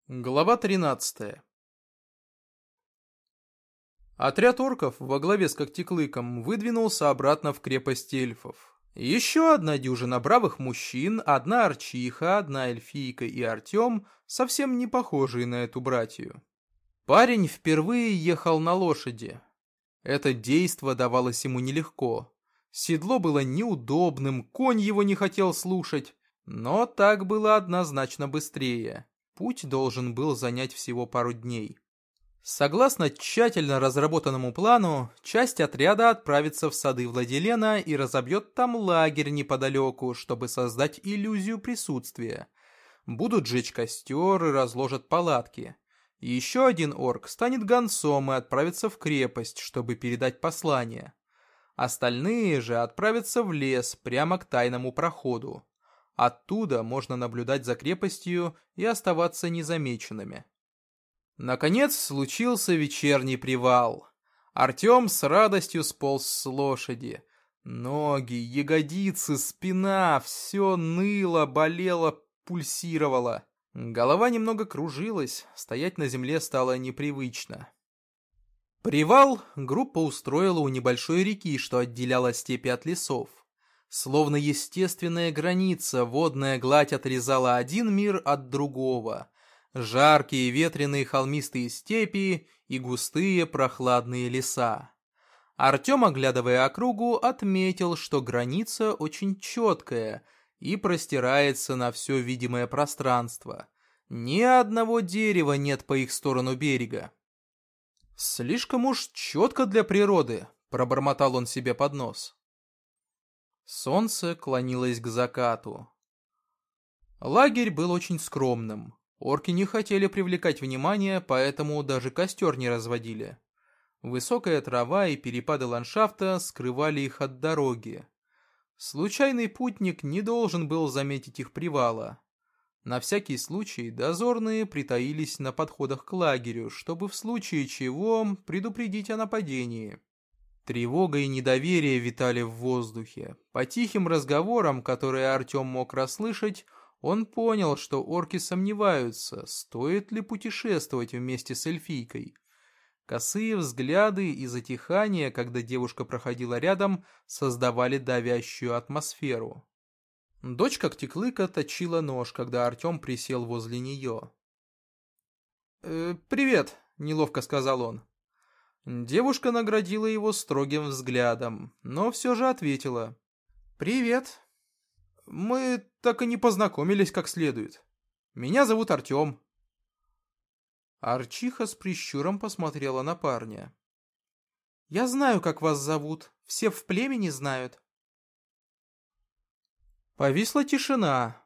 Глава 13. Отряд орков во главе с Когтеклыком выдвинулся обратно в крепость эльфов. Еще одна дюжина бравых мужчин, одна арчиха, одна эльфийка и Артем, совсем не похожие на эту братью. Парень впервые ехал на лошади. Это действо давалось ему нелегко. Седло было неудобным, конь его не хотел слушать, но так было однозначно быстрее. Путь должен был занять всего пару дней. Согласно тщательно разработанному плану, часть отряда отправится в сады Владилена и разобьет там лагерь неподалеку, чтобы создать иллюзию присутствия. Будут жечь костер и разложат палатки. Еще один орк станет гонцом и отправится в крепость, чтобы передать послание. Остальные же отправятся в лес прямо к тайному проходу. Оттуда можно наблюдать за крепостью и оставаться незамеченными. Наконец случился вечерний привал. Артем с радостью сполз с лошади. Ноги, ягодицы, спина — все ныло, болело, пульсировало. Голова немного кружилась, стоять на земле стало непривычно. Привал группа устроила у небольшой реки, что отделяла степи от лесов. Словно естественная граница, водная гладь отрезала один мир от другого. Жаркие ветреные холмистые степи и густые прохладные леса. Артем, оглядывая округу, отметил, что граница очень четкая и простирается на все видимое пространство. Ни одного дерева нет по их сторону берега. «Слишком уж четко для природы», — пробормотал он себе под нос. Солнце клонилось к закату. Лагерь был очень скромным. Орки не хотели привлекать внимание, поэтому даже костер не разводили. Высокая трава и перепады ландшафта скрывали их от дороги. Случайный путник не должен был заметить их привала. На всякий случай дозорные притаились на подходах к лагерю, чтобы в случае чего предупредить о нападении. Тревога и недоверие витали в воздухе. По тихим разговорам, которые Артем мог расслышать, он понял, что орки сомневаются, стоит ли путешествовать вместе с эльфийкой. Косые взгляды и затихание, когда девушка проходила рядом, создавали давящую атмосферу. Дочь Когтеклыка точила нож, когда Артем присел возле нее. «Привет», — неловко сказал он. Девушка наградила его строгим взглядом, но все же ответила. «Привет. Мы так и не познакомились как следует. Меня зовут Артем». Арчиха с прищуром посмотрела на парня. «Я знаю, как вас зовут. Все в племени знают». Повисла тишина.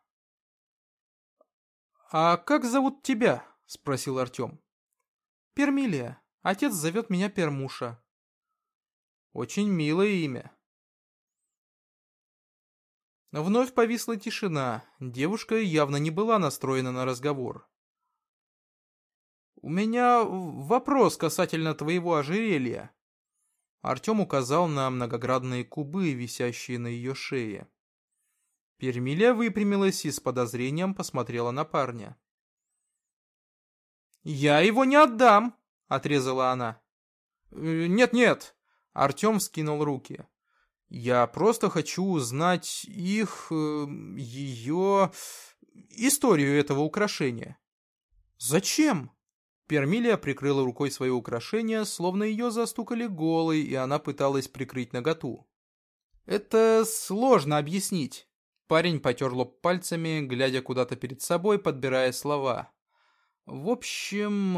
«А как зовут тебя?» — спросил Артем. «Пермилия. Отец зовет меня Пермуша». «Очень милое имя». Вновь повисла тишина. Девушка явно не была настроена на разговор. «У меня вопрос касательно твоего ожерелья». Артем указал на многогранные кубы, висящие на ее шее. Пермилия выпрямилась и с подозрением посмотрела на парня. «Я его не отдам!» — отрезала она. «Нет-нет!» — Артем вскинул руки. «Я просто хочу узнать ее историю этого украшения». «Зачем?» Пермилия прикрыла рукой свое украшение, словно ее застукали голой, и она пыталась прикрыть наготу. «Это сложно объяснить». Парень потер лоб пальцами, глядя куда-то перед собой, подбирая слова. «В общем,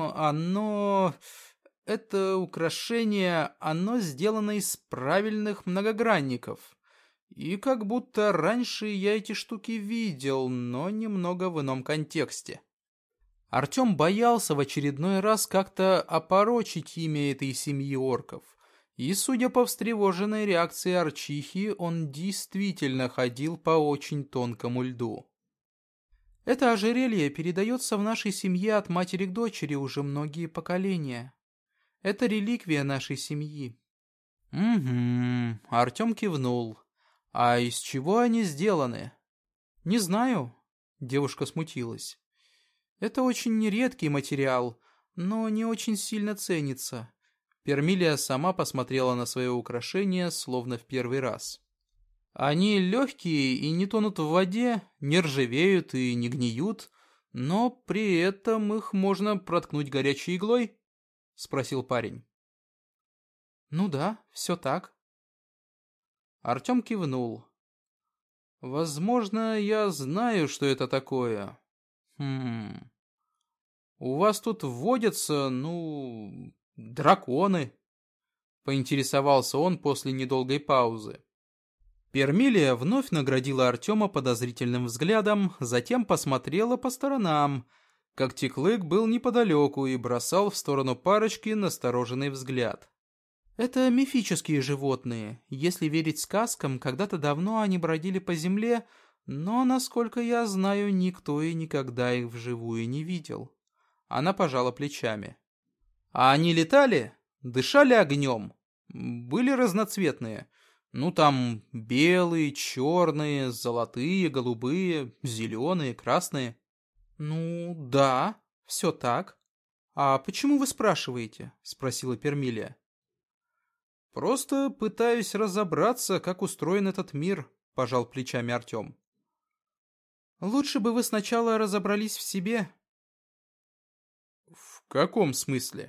это украшение, оно сделано из правильных многогранников. И как будто раньше я эти штуки видел, но немного в ином контексте». Артем боялся в очередной раз как-то опорочить имя этой семьи орков. И, судя по встревоженной реакции Арчихи, он действительно ходил по очень тонкому льду. «Это ожерелье передается в нашей семье от матери к дочери уже многие поколения. Это реликвия нашей семьи». «Угу», — Артем кивнул. «А из чего они сделаны?» «Не знаю», — девушка смутилась. Это очень редкий материал, но не очень сильно ценится. Пермилия сама посмотрела на свое украшение, словно в первый раз. Они легкие и не тонут в воде, не ржавеют и не гниют, но при этом их можно проткнуть горячей иглой? Спросил парень. Ну да, все так. Артем кивнул. Возможно, я знаю, что это такое. У вас тут водятся, драконы, поинтересовался он после недолгой паузы. Пермилия вновь наградила Артема подозрительным взглядом, затем посмотрела по сторонам. Как Тиклык был неподалеку и бросал в сторону парочки настороженный взгляд. Это мифические животные. Если верить сказкам, когда-то давно они бродили по земле, но, насколько я знаю, никто и никогда их вживую не видел. Она пожала плечами. А они летали? Дышали огнем? Были разноцветные? Там белые, черные, золотые, голубые, зеленые, красные. Да, все так. А почему вы спрашиваете? Спросила Пермилия. Просто пытаюсь разобраться, как устроен этот мир, пожал плечами Артем. Лучше бы вы сначала разобрались в себе. В каком смысле?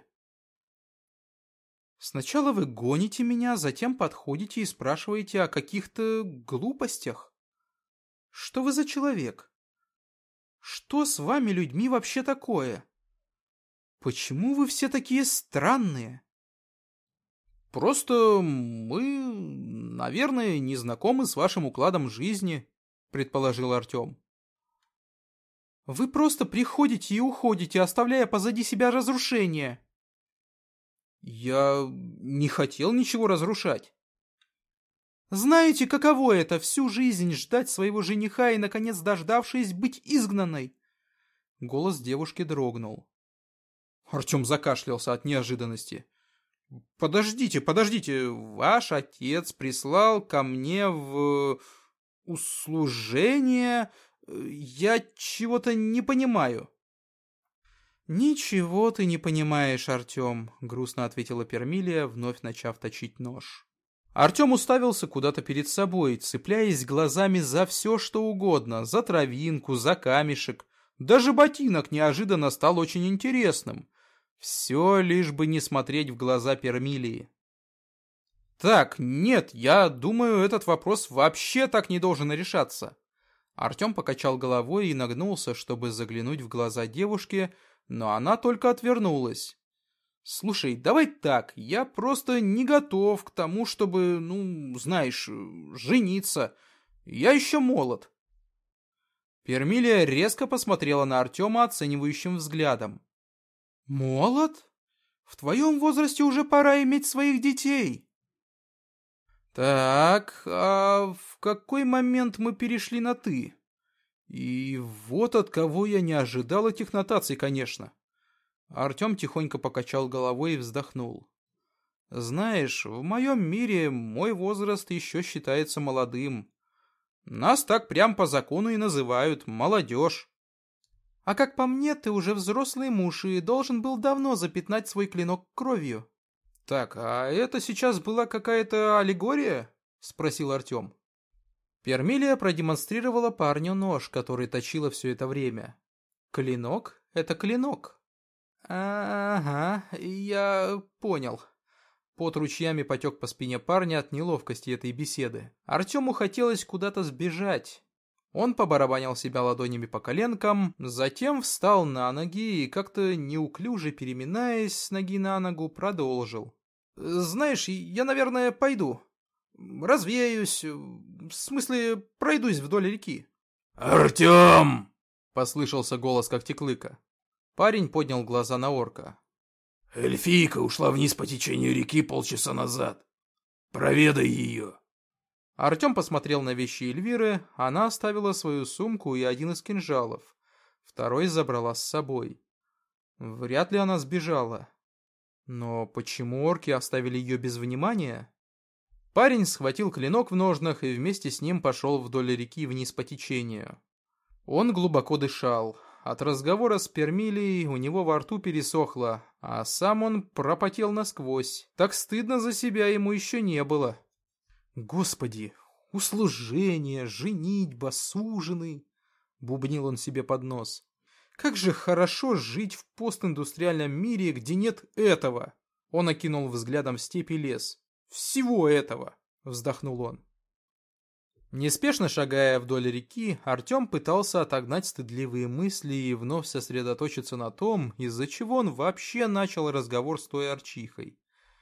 Сначала вы гоните меня, затем подходите и спрашиваете о каких-то глупостях. Что вы за человек? Что с вами, людьми, вообще такое? Почему вы все такие странные? Просто мы, наверное, не знакомы с вашим укладом жизни, предположил Артем. Вы просто приходите и уходите, оставляя позади себя разрушение. Я не хотел ничего разрушать. Знаете, каково это всю жизнь ждать своего жениха и, наконец, дождавшись, быть изгнанной? Голос девушки дрогнул. Артем закашлялся от неожиданности. Подождите, ваш отец прислал ко мне в услужение. Я чего-то не понимаю. «Ничего ты не понимаешь, Артем», — грустно ответила Пермилия, вновь начав точить нож. Артем уставился куда-то перед собой, цепляясь глазами за все, что угодно, за травинку, за камешек. Даже ботинок неожиданно стал очень интересным. Все лишь бы не смотреть в глаза Пермилии. «Так, нет, я думаю, этот вопрос вообще так не должен решаться». Артем покачал головой и нагнулся, чтобы заглянуть в глаза девушки, но она только отвернулась. «Слушай, давай так, я просто не готов к тому, чтобы, жениться. Я еще молод». Пермилия резко посмотрела на Артема оценивающим взглядом. «Молод? В твоем возрасте уже пора иметь своих детей». «Так, а в какой момент мы перешли на «ты»?» И вот от кого я не ожидал этих нотаций, конечно. Артем тихонько покачал головой и вздохнул. Знаешь, в моем мире мой возраст еще считается молодым. Нас так прям по закону и называют молодежь. А как по мне, ты уже взрослый муж и должен был давно запятнать свой клинок кровью. Так, а это сейчас была какая-то аллегория? Спросил Артем. Пермилия продемонстрировала парню нож, который точила все это время. Клинок — это клинок. Ага, я понял. Пот ручьями потек по спине парня от неловкости этой беседы. Артему хотелось куда-то сбежать. Он побарабанил себя ладонями по коленкам, затем встал на ноги и как-то неуклюже переминаясь с ноги на ногу, продолжил. «Знаешь, я, наверное, пойду. Развеюсь, в смысле, пройдусь вдоль реки». «Артем!» — послышался голос Когтеклыка. Парень поднял глаза на орка. «Эльфийка ушла вниз по течению реки полчаса назад. Проведай ее». Артем посмотрел на вещи Эльвиры, она оставила свою сумку и один из кинжалов. Второй забрала с собой. Вряд ли она сбежала. Но почему орки оставили ее без внимания? Парень схватил клинок в ножнах и вместе с ним пошел вдоль реки вниз по течению. Он глубоко дышал. От разговора с Пермилией у него во рту пересохло, а сам он пропотел насквозь. Так стыдно за себя ему еще не было. «Господи, услужение, женитьба, суженый!» — бубнил он себе под нос. «Как же хорошо жить в постиндустриальном мире, где нет этого!» Он окинул взглядом степь и лес. «Всего этого!» — вздохнул он. Неспешно шагая вдоль реки, Артем пытался отогнать стыдливые мысли и вновь сосредоточиться на том, из-за чего он вообще начал разговор с той арчихой.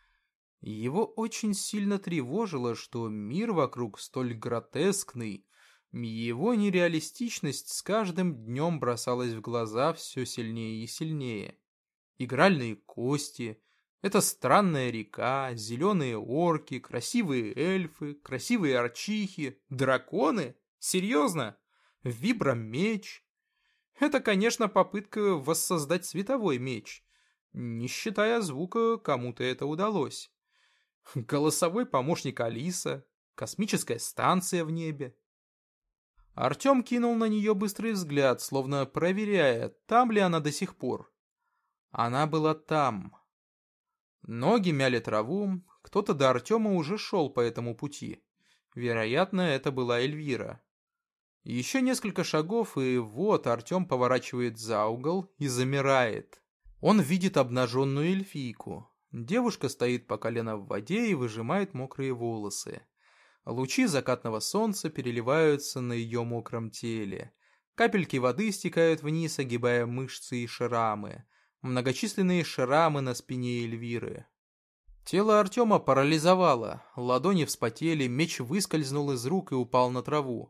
Его очень сильно тревожило, что мир вокруг столь гротескный, его нереалистичность с каждым днем бросалась в глаза все сильнее и сильнее. Игральные кости, эта странная река, зеленые орки, красивые эльфы, красивые арчихи, драконы? Серьезно? Вибромеч? Это, конечно, попытка воссоздать световой меч. Не считая звука, кому-то это удалось. Голосовой помощник Алиса, космическая станция в небе. Артем кинул на нее быстрый взгляд, словно проверяя, там ли она до сих пор. Она была там. Ноги мяли траву, кто-то до Артема уже шел по этому пути. Вероятно, это была Эльвира. Еще несколько шагов, и вот Артем поворачивает за угол и замирает. Он видит обнаженную эльфийку. Девушка стоит по колено в воде и выжимает мокрые волосы. Лучи закатного солнца переливаются на ее мокром теле. Капельки воды стекают вниз, огибая мышцы и шрамы. Многочисленные шрамы на спине Эльвиры. Тело Артема парализовало, ладони вспотели, меч выскользнул из рук и упал на траву.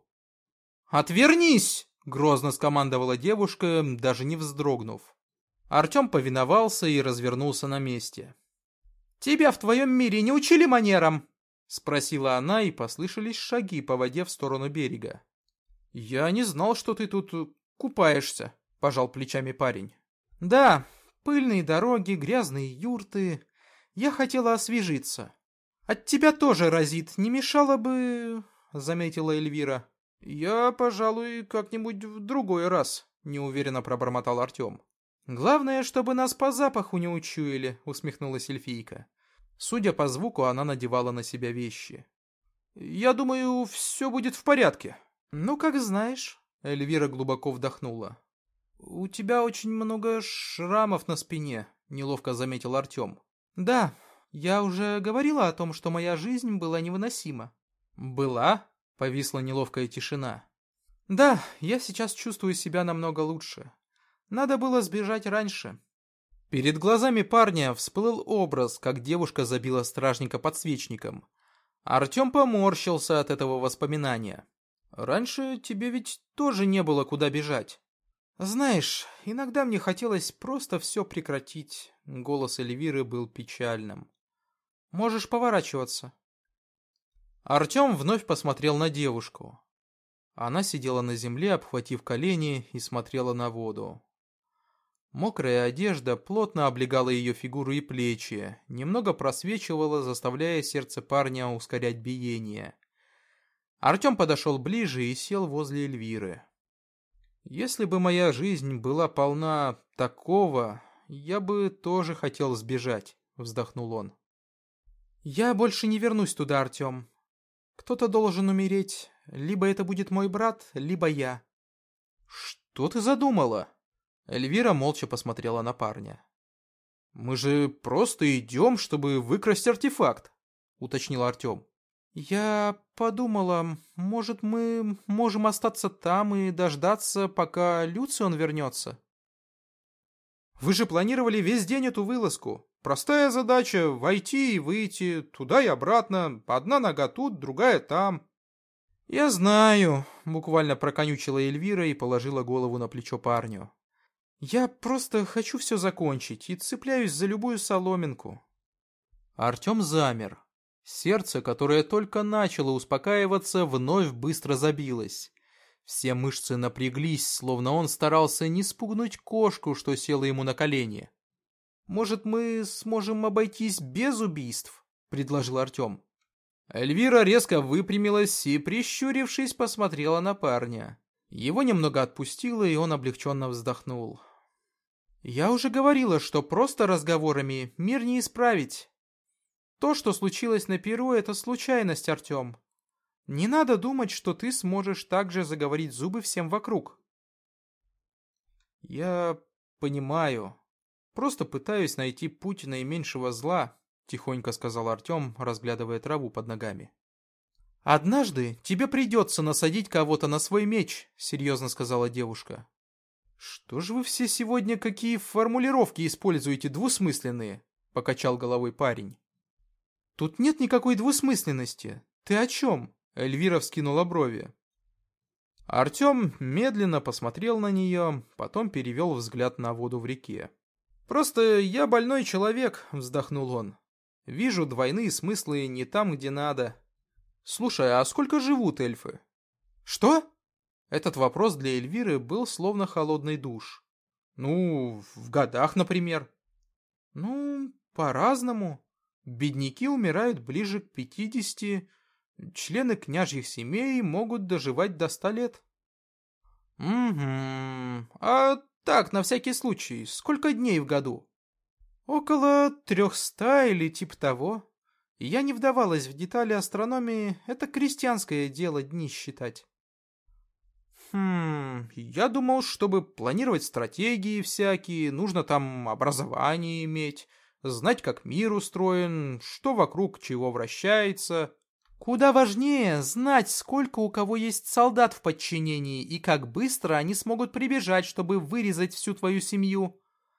«Отвернись!» — грозно скомандовала девушка, даже не вздрогнув. Артем повиновался и развернулся на месте. «Тебя в твоем мире не учили манерам?» — спросила она, и послышались шаги по воде в сторону берега. «Я не знал, что ты тут купаешься», — пожал плечами парень. «Да, пыльные дороги, грязные юрты. Я хотела освежиться. От тебя тоже разит, не мешало бы...» — заметила Эльвира. «Я, пожалуй, как-нибудь в другой раз», — неуверенно пробормотал Артем. «Главное, чтобы нас по запаху не учуяли», — усмехнулась эльфийка. Судя по звуку, она надевала на себя вещи. «Я думаю, все будет в порядке». «Ну, как знаешь», — Эльвира глубоко вдохнула. «У тебя очень много шрамов на спине», — неловко заметил Артем. «Да, я уже говорила о том, что моя жизнь была невыносима». «Была?» — повисла неловкая тишина. «Да, я сейчас чувствую себя намного лучше. Надо было сбежать раньше». Перед глазами парня всплыл образ, как девушка забила стражника подсвечником. Артем поморщился от этого воспоминания. «Раньше тебе ведь тоже не было куда бежать». «Знаешь, иногда мне хотелось просто все прекратить», — голос Эльвиры был печальным. «Можешь поворачиваться». Артем вновь посмотрел на девушку. Она сидела на земле, обхватив колени, и смотрела на воду. Мокрая одежда плотно облегала ее фигуру и плечи, немного просвечивала, заставляя сердце парня ускорять биение. Артем подошел ближе и сел возле Эльвиры. «Если бы моя жизнь была полна такого, я бы тоже хотел сбежать», — вздохнул он. «Я больше не вернусь туда, Артем. Кто-то должен умереть. Либо это будет мой брат, либо я». «Что ты задумала?» Эльвира молча посмотрела на парня. «Мы же просто идем, чтобы выкрасть артефакт», — уточнил Артем. «Я подумала, может, мы можем остаться там и дождаться, пока Люцион вернется?» «Вы же планировали весь день эту вылазку. Простая задача — войти и выйти, туда и обратно, одна нога тут, другая там». «Я знаю», — буквально проконючила Эльвира и положила голову на плечо парню. «Я просто хочу все закончить и цепляюсь за любую соломинку». Артем замер. Сердце, которое только начало успокаиваться, вновь быстро забилось. Все мышцы напряглись, словно он старался не спугнуть кошку, что села ему на колени. «Может, мы сможем обойтись без убийств?» — предложил Артем. Эльвира резко выпрямилась и, прищурившись, посмотрела на парня. Его немного отпустило, и он облегченно вздохнул. «Я уже говорила, что просто разговорами мир не исправить. То, что случилось на Перу, это случайность, Артем. Не надо думать, что ты сможешь так же заговорить зубы всем вокруг». «Я понимаю. Просто пытаюсь найти путь наименьшего зла», — тихонько сказал Артем, разглядывая траву под ногами. «Однажды тебе придется насадить кого-то на свой меч», — серьезно сказала девушка. «Что же вы все сегодня какие формулировки используете двусмысленные?» — покачал головой парень. «Тут нет никакой двусмысленности. Ты о чем?» — Эльвира вскинула брови. Артем медленно посмотрел на нее, потом перевел взгляд на воду в реке. «Просто я больной человек», — вздохнул он. «Вижу двойные смыслы не там, где надо. Слушай, а сколько живут эльфы?» «Что?» Этот вопрос для Эльвиры был словно холодный душ. «Ну, в годах, например». «Ну, по-разному. Бедняки умирают ближе к 50, члены княжьих семей могут доживать до 100 лет». «Угу. А так, на всякий случай, сколько дней в году?» «Около 300 или типа того. Я не вдавалась в детали астрономии, это крестьянское дело дни считать». Я думал, чтобы планировать стратегии всякие, нужно там образование иметь, знать, как мир устроен, что вокруг чего вращается. Куда важнее знать, сколько у кого есть солдат в подчинении и как быстро они смогут прибежать, чтобы вырезать всю твою семью.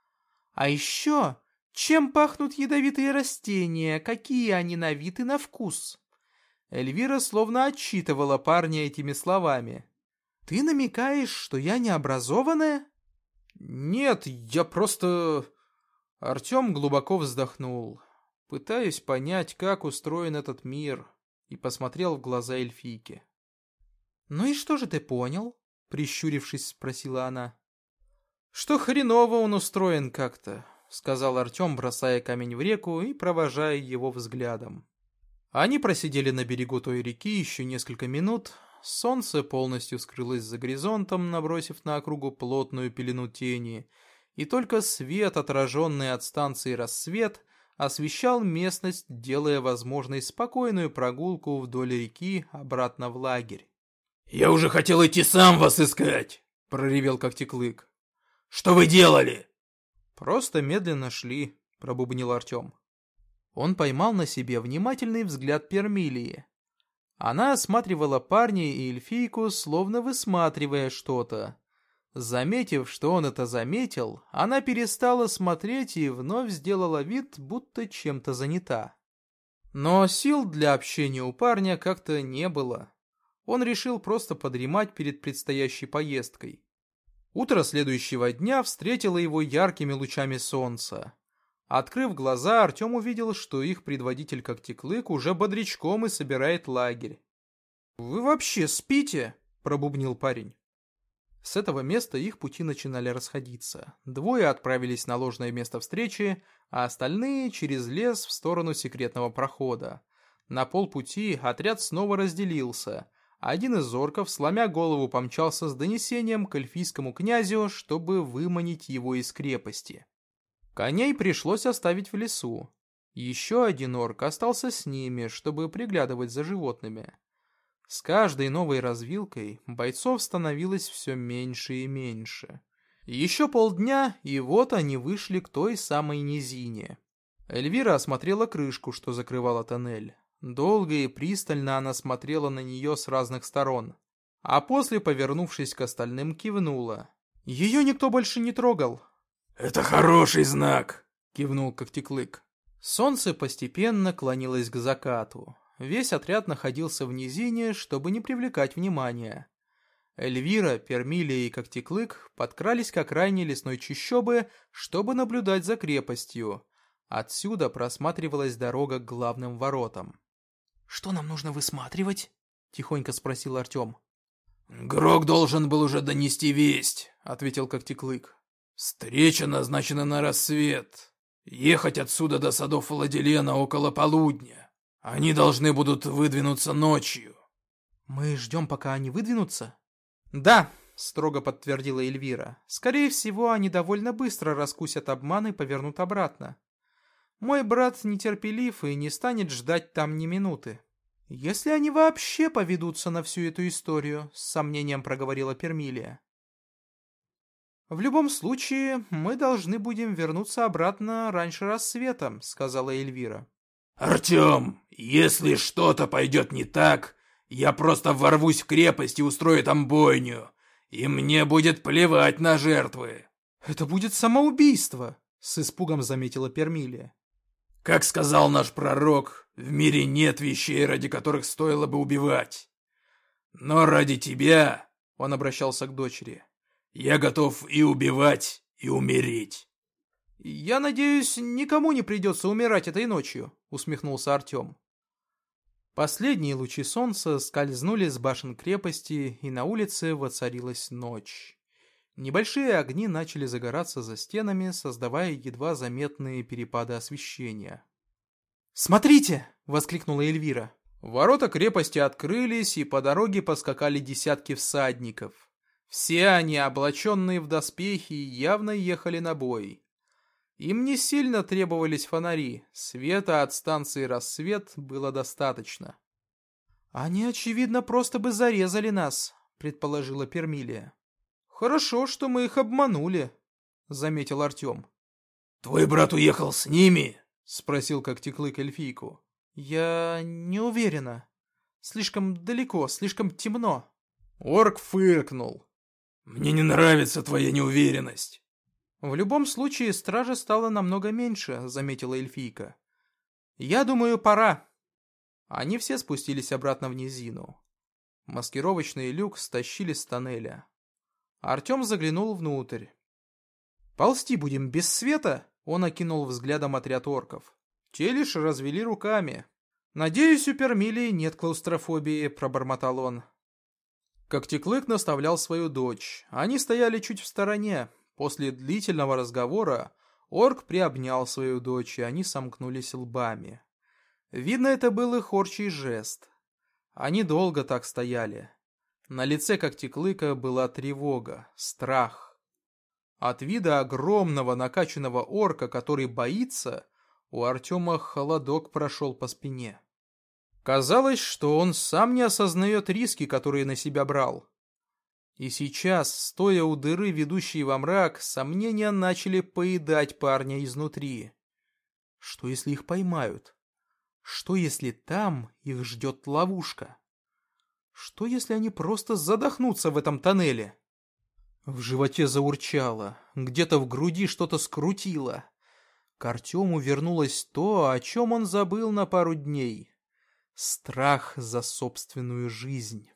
А еще, чем пахнут ядовитые растения, какие они на вид и на вкус. Эльвира словно отчитывала парня этими словами. «Ты намекаешь, что я необразованная?» «Нет, я просто...» Артем глубоко вздохнул. «Пытаюсь понять, как устроен этот мир», и посмотрел в глаза эльфийки. «Ну и что же ты понял?» — прищурившись, спросила она. «Что хреново он устроен как-то», — сказал Артем, бросая камень в реку и провожая его взглядом. Они просидели на берегу той реки еще несколько минут. Солнце полностью скрылось за горизонтом, набросив на округу плотную пелену тени, и только свет, отраженный от станции «Рассвет», освещал местность, делая возможной спокойную прогулку вдоль реки обратно в лагерь. «Я уже хотел идти сам вас искать!» — проревел Когтеклык. «Что вы делали?» «Просто медленно шли», — пробубнил Артем. Он поймал на себе внимательный взгляд Пермилии. Она осматривала парня и эльфийку, словно высматривая что-то. Заметив, что он это заметил, она перестала смотреть и вновь сделала вид, будто чем-то занята. Но сил для общения у парня как-то не было. Он решил просто подремать перед предстоящей поездкой. Утро следующего дня встретило его яркими лучами солнца. Открыв глаза, Артем увидел, что их предводитель Когтеклык уже бодрячком и собирает лагерь. «Вы вообще спите?» – пробубнил парень. С этого места их пути начинали расходиться. Двое отправились на ложное место встречи, а остальные через лес в сторону секретного прохода. На полпути отряд снова разделился. Один из орков, сломя голову, помчался с донесением к эльфийскому князю, чтобы выманить его из крепости. Коней пришлось оставить в лесу. Еще один орк остался с ними, чтобы приглядывать за животными. С каждой новой развилкой бойцов становилось все меньше и меньше. Еще полдня, и вот они вышли к той самой низине. Эльвира осмотрела крышку, что закрывала тоннель. Долго и пристально она смотрела на нее с разных сторон. А после, повернувшись к остальным, кивнула. Ее никто больше не трогал. «Это хороший знак», — кивнул Когтеклык. Солнце постепенно клонилось к закату. Весь отряд находился в низине, чтобы не привлекать внимания. Эльвира, Пермилия и Когтеклык подкрались к окраине лесной чащобы, чтобы наблюдать за крепостью. Отсюда просматривалась дорога к главным воротам. «Что нам нужно высматривать?» — тихонько спросил Артем. «Грок должен был уже донести весть», — ответил Когтеклык. «Встреча назначена на рассвет. Ехать отсюда до садов Владилена около полудня. Они должны будут выдвинуться ночью». «Мы ждем, пока они выдвинутся?» «Да», — строго подтвердила Эльвира. «Скорее всего, они довольно быстро раскусят обман и повернут обратно. Мой брат нетерпелив и не станет ждать там ни минуты. Если они вообще поведутся на всю эту историю», — с сомнением проговорила Пермилия. «В любом случае, мы должны будем вернуться обратно раньше рассвета», — сказала Эльвира. «Артем, если что-то пойдет не так, я просто ворвусь в крепость и устрою там бойню, и мне будет плевать на жертвы». «Это будет самоубийство», — с испугом заметила Пермилия. Как сказал наш пророк, в мире нет вещей, ради которых стоило бы убивать. Но ради тебя, — он обращался к дочери, — я готов и убивать, и умереть. «Я надеюсь, никому не придется умирать этой ночью», — усмехнулся Артем. Последние лучи солнца скользнули с башен крепости, и на улице воцарилась ночь. Небольшие огни начали загораться за стенами, создавая едва заметные перепады освещения. «Смотрите!» — воскликнула Эльвира. Ворота крепости открылись, и по дороге поскакали десятки всадников. Все они, облаченные в доспехи, явно ехали на бой. Им не сильно требовались фонари, света от станции «Рассвет» было достаточно. «Они, очевидно, просто бы зарезали нас», — предположила Пермилия. «Хорошо, что мы их обманули», — заметил Артем. «Твой брат уехал с ними?» — спросил Когтеклык эльфийку. «Я не уверена. Слишком далеко, слишком темно». Орк фыркнул. «Мне не нравится твоя неуверенность». «В любом случае, стража стало намного меньше», — заметила эльфийка. «Я думаю, пора». Они все спустились обратно в низину. Маскировочный люк стащили с тоннеля. Артем заглянул внутрь. «Ползти будем без света?» — он окинул взглядом отряд орков. Те лишь развели руками. «Надеюсь, у Пермилии нет клаустрофобии», — пробормотал он. Когтеклык наставлял свою дочь. Они стояли чуть в стороне. После длительного разговора орк приобнял свою дочь, и они сомкнулись лбами. Видно, это был их орчий жест. Они долго так стояли. На лице Когтеклыка была тревога, страх. От вида огромного накачанного орка, который боится, у Артема холодок прошел по спине. Казалось, что он сам не осознает риски, которые на себя брал. И сейчас, стоя у дыры, ведущей во мрак, сомнения начали поедать парня изнутри. Что если их поймают? Что если там их ждет ловушка? Что если они просто задохнутся в этом тоннеле? В животе заурчало, где-то в груди что-то скрутило. К Артему вернулось то, о чем он забыл на пару дней. Страх за собственную жизнь.